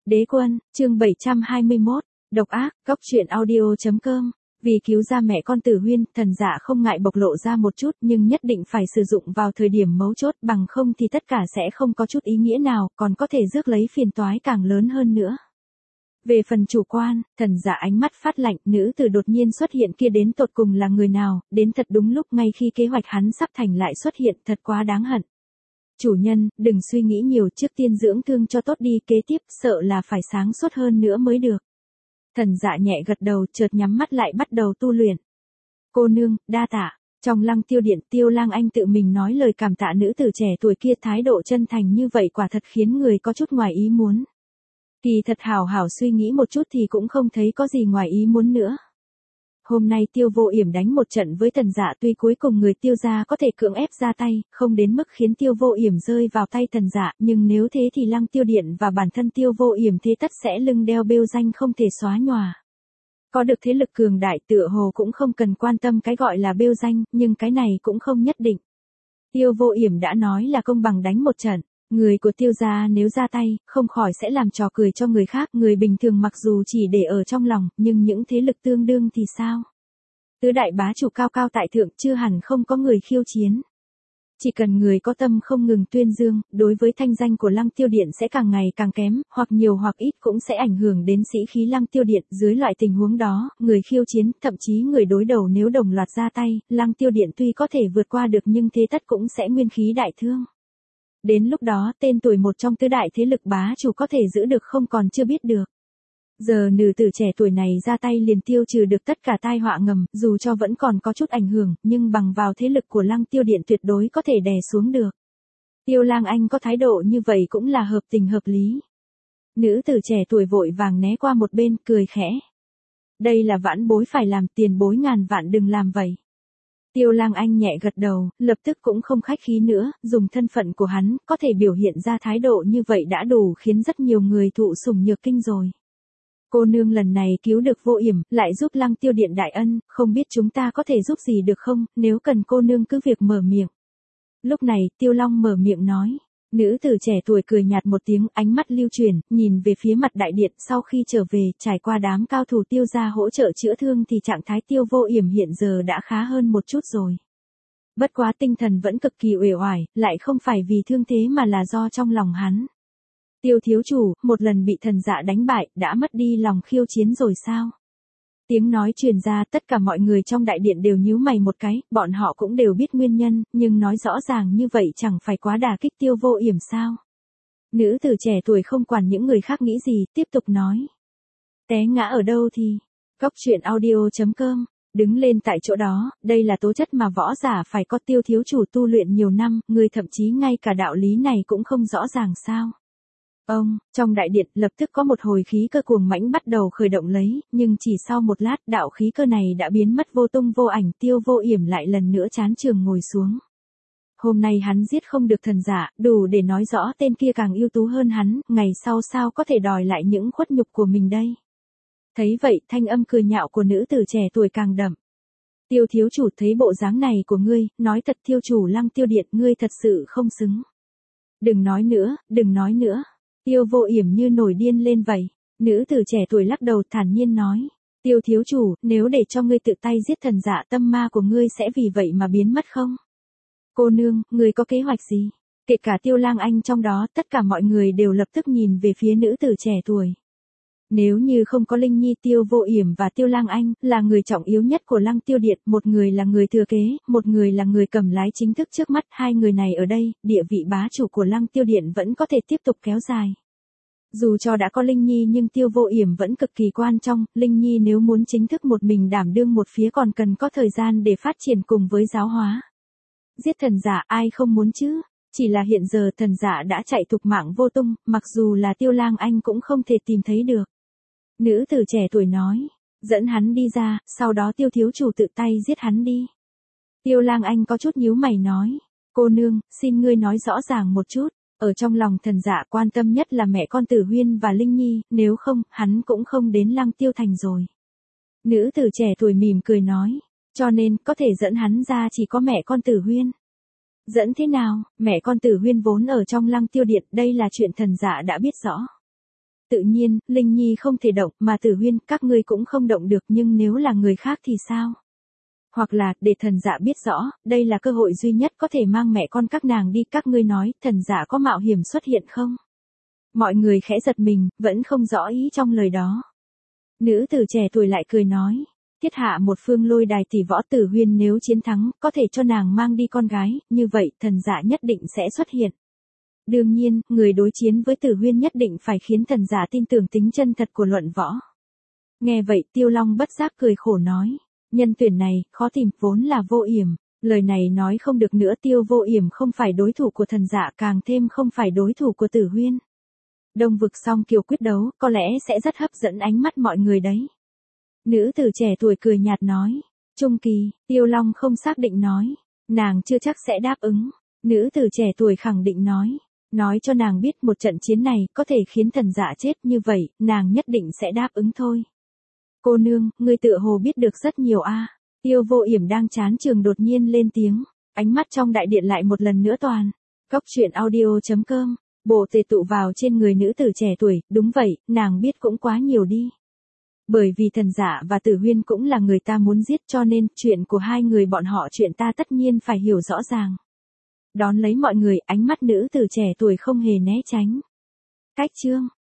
Đế quân, chương 721, độc ác, cóc truyện audio.com. Vì cứu ra mẹ con Tử Huyên, Thần Dạ không ngại bộc lộ ra một chút nhưng nhất định phải sử dụng vào thời điểm mấu chốt, bằng không thì tất cả sẽ không có chút ý nghĩa nào, còn có thể rước lấy phiền toái càng lớn hơn nữa. Về phần chủ quan, Thần Dạ ánh mắt phát lạnh, nữ tử đột nhiên xuất hiện kia đến tột cùng là người nào, đến thật đúng lúc ngay khi kế hoạch hắn sắp thành lại xuất hiện, thật quá đáng hận. Chủ nhân, đừng suy nghĩ nhiều, trước tiên dưỡng thương cho tốt đi, kế tiếp sợ là phải sáng suốt hơn nữa mới được. Thần Dạ nhẹ gật đầu, chợt nhắm mắt lại bắt đầu tu luyện. Cô nương, đa tạ. Trong Lăng Tiêu Điện, Tiêu Lang Anh tự mình nói lời cảm tạ nữ tử trẻ tuổi kia, thái độ chân thành như vậy quả thật khiến người có chút ngoài ý muốn. Kỳ thật hảo hảo suy nghĩ một chút thì cũng không thấy có gì ngoài ý muốn nữa. Hôm nay Tiêu Vô Yểm đánh một trận với Thần Dạ, tuy cuối cùng người Tiêu gia có thể cưỡng ép ra tay, không đến mức khiến Tiêu Vô Yểm rơi vào tay Thần Dạ, nhưng nếu thế thì Lăng Tiêu Điện và bản thân Tiêu Vô Yểm thế tất sẽ lưng đeo bêu danh không thể xóa nhòa. Có được thế lực cường đại tựa hồ cũng không cần quan tâm cái gọi là bêu danh, nhưng cái này cũng không nhất định. Tiêu Vô Yểm đã nói là công bằng đánh một trận. Người của Tiêu gia nếu ra tay, không khỏi sẽ làm trò cười cho người khác, người bình thường mặc dù chỉ để ở trong lòng, nhưng những thế lực tương đương thì sao? Tứ đại bá chủ cao cao tại thượng chưa hẳn không có người khiêu chiến. Chỉ cần người có tâm không ngừng tuyên dương, đối với thanh danh của Lăng Tiêu Điện sẽ càng ngày càng kém, hoặc nhiều hoặc ít cũng sẽ ảnh hưởng đến sĩ khí Lăng Tiêu Điện. Dưới loại tình huống đó, người khiêu chiến, thậm chí người đối đầu nếu đồng loạt ra tay, Lăng Tiêu Điện tuy có thể vượt qua được nhưng thế tất cũng sẽ nguyên khí đại thương. Đến lúc đó, tên tuổi một trong tứ đại thế lực bá chủ có thể giữ được không còn chưa biết được. Giờ nữ tử trẻ tuổi này ra tay liền tiêu trừ được tất cả tai họa ngầm, dù cho vẫn còn có chút ảnh hưởng, nhưng bằng vào thế lực của Lăng Tiêu Điện tuyệt đối có thể đè xuống được. Tiêu Lang Anh có thái độ như vậy cũng là hợp tình hợp lý. Nữ tử trẻ tuổi vội vàng né qua một bên, cười khẽ. Đây là vãn bối phải làm, tiền bối ngàn vạn đừng làm vậy. Tiêu Lang Anh nhẹ gật đầu, lập tức cũng không khách khí nữa, dùng thân phận của hắn, có thể biểu hiện ra thái độ như vậy đã đủ khiến rất nhiều người thụ sủng nhược kinh rồi. Cô nương lần này cứu được Vô Yểm, lại giúp Lăng Tiêu Điện đại ân, không biết chúng ta có thể giúp gì được không, nếu cần cô nương cứ việc mở miệng. Lúc này, Tiêu Long mở miệng nói. Nữ tử trẻ tuổi cười nhạt một tiếng, ánh mắt lưu chuyển, nhìn về phía mặt đại điện, sau khi trở về, trải qua đám cao thủ Tiêu gia hỗ trợ chữa thương thì trạng thái Tiêu Vô Yểm hiện giờ đã khá hơn một chút rồi. Bất quá tinh thần vẫn cực kỳ uể oải, lại không phải vì thương thế mà là do trong lòng hắn. Tiêu thiếu chủ, một lần bị Thần Dạ đánh bại, đã mất đi lòng khiêu chiến rồi sao? Tiếng nói truyền ra, tất cả mọi người trong đại điện đều nhíu mày một cái, bọn họ cũng đều biết nguyên nhân, nhưng nói rõ ràng như vậy chẳng phải quá đả kích Tiêu Vô Yểm sao? Nữ tử trẻ tuổi không quản những người khác nghĩ gì, tiếp tục nói. Té ngã ở đâu thì? Cóc truyện audio.com. Đứng lên tại chỗ đó, đây là tố chất mà võ giả phải có. Tiêu thiếu chủ tu luyện nhiều năm, người thậm chí ngay cả đạo lý này cũng không rõ ràng sao? Trong đại điện lập tức có một hồi khí cơ cuồng mãnh bắt đầu khởi động lấy, nhưng chỉ sau một lát đạo khí cơ này đã biến mất vô tung vô ảnh. Tiêu Vô Yểm lại lần nữa chán trường ngồi xuống. Hôm nay hắn giết không được Thần Dạ, đủ để nói rõ tên kia càng ưu tú hơn hắn, ngày sau sao có thể đòi lại những khuất nhục của mình đây. Thấy vậy, thanh âm cười nhạo của nữ tử trẻ tuổi càng đậm. Tiêu thiếu chủ thấy bộ dáng này của ngươi, nói thật thiếu chủ Lăng Tiêu Điện, ngươi thật sự không xứng. Đừng nói nữa, đừng nói nữa. Tiêu Vô Yểm như nổi điên lên vậy. Nữ tử trẻ tuổi lắc đầu thản nhiên nói. Tiêu thiếu chủ, nếu để cho ngươi tự tay giết Thần Dạ, tâm ma của ngươi sẽ vì vậy mà biến mất không? Cô nương, ngươi có kế hoạch gì? Kể cả Tiêu Lang Anh trong đó, tất cả mọi người đều lập tức nhìn về phía nữ tử trẻ tuổi. Nếu như không có Linh Nhi, Tiêu Vô Yểm và Tiêu Lang Anh là người trọng yếu nhất của Lăng Tiêu Điện, một người là người thừa kế, một người là người cầm lái chính thức trước mắt, hai người này ở đây, địa vị bá chủ của Lăng Tiêu Điện vẫn có thể tiếp tục kéo dài. Dù cho đã có Linh Nhi nhưng Tiêu Vô Yểm vẫn cực kỳ quan trọng, Linh Nhi nếu muốn chính thức một mình đảm đương một phía còn cần có thời gian để phát triển cùng với giáo hóa. Giết Thần Dạ ai không muốn chứ? Chỉ là hiện giờ Thần Dạ đã chạy thục mạng vô tung, mặc dù là Tiêu Lang Anh cũng không thể tìm thấy được. Nữ tử trẻ tuổi nói, dẫn hắn đi ra, sau đó Tiêu thiếu chủ tự tay giết hắn đi. Tiêu Lang Anh có chút nhíu mày nói, cô nương, xin ngươi nói rõ ràng một chút, ở trong lòng Thần Dạ quan tâm nhất là mẹ con Tử Huyên và Linh Nhi, nếu không, hắn cũng không đến Lăng Tiêu Thành rồi. Nữ tử trẻ tuổi mỉm cười nói, cho nên, có thể dẫn hắn ra chỉ có mẹ con Tử Huyên. Dẫn thế nào, mẹ con Tử Huyên vốn ở trong Lăng Tiêu Điện, đây là chuyện Thần Dạ đã biết rõ. tự nhiên, Linh Nhi không thể động, mà Tử Huyên, các ngươi cũng không động được, nhưng nếu là người khác thì sao? Hoặc là, để thần dạ biết rõ, đây là cơ hội duy nhất có thể mang mẹ con các nàng đi, các ngươi nói, thần dạ có mạo hiểm xuất hiện không? Mọi người khẽ giật mình, vẫn không rõ ý trong lời đó. Nữ tử trẻ tuổi lại cười nói, thiết hạ một phương lôi đài tỷ võ, Tử Huyên nếu chiến thắng, có thể cho nàng mang đi con gái, như vậy, thần dạ nhất định sẽ xuất hiện. Đương nhiên, người đối chiến với Tử Huyên nhất định phải khiến thần giả tin tưởng tính chân thật của luận võ. Nghe vậy Tiêu Long bất giác cười khổ nói, nhân tuyển này, khó tìm, vốn là Vô Yểm. Lời này nói không được nữa, Tiêu Vô Yểm không phải đối thủ của thần giả, càng thêm không phải đối thủ của Tử Huyên. Đông vực song kiều quyết đấu, có lẽ sẽ rất hấp dẫn ánh mắt mọi người đấy. Nữ tử trẻ tuổi cười nhạt nói, trung kỳ, Tiêu Long không xác định nói, nàng chưa chắc sẽ đáp ứng. Nữ tử trẻ tuổi khẳng định nói cho nàng biết một trận chiến này có thể khiến thần dạ chết, như vậy, nàng nhất định sẽ đáp ứng thôi. Cô nương, ngươi tựa hồ biết được rất nhiều a. Tiêu Vô Yểm đang chán trường đột nhiên lên tiếng, ánh mắt trong đại điện lại một lần nữa toàn. Cốc truyện audio.com, bộ tề tụ vào trên người nữ tử trẻ tuổi, đúng vậy, nàng biết cũng quá nhiều đi. Bởi vì thần dạ và Tử Huyên cũng là người ta muốn giết, cho nên chuyện của hai người bọn họ chuyện ta tất nhiên phải hiểu rõ ràng. Đón lấy mọi người, ánh mắt nữ tử trẻ tuổi không hề né tránh. Cách chương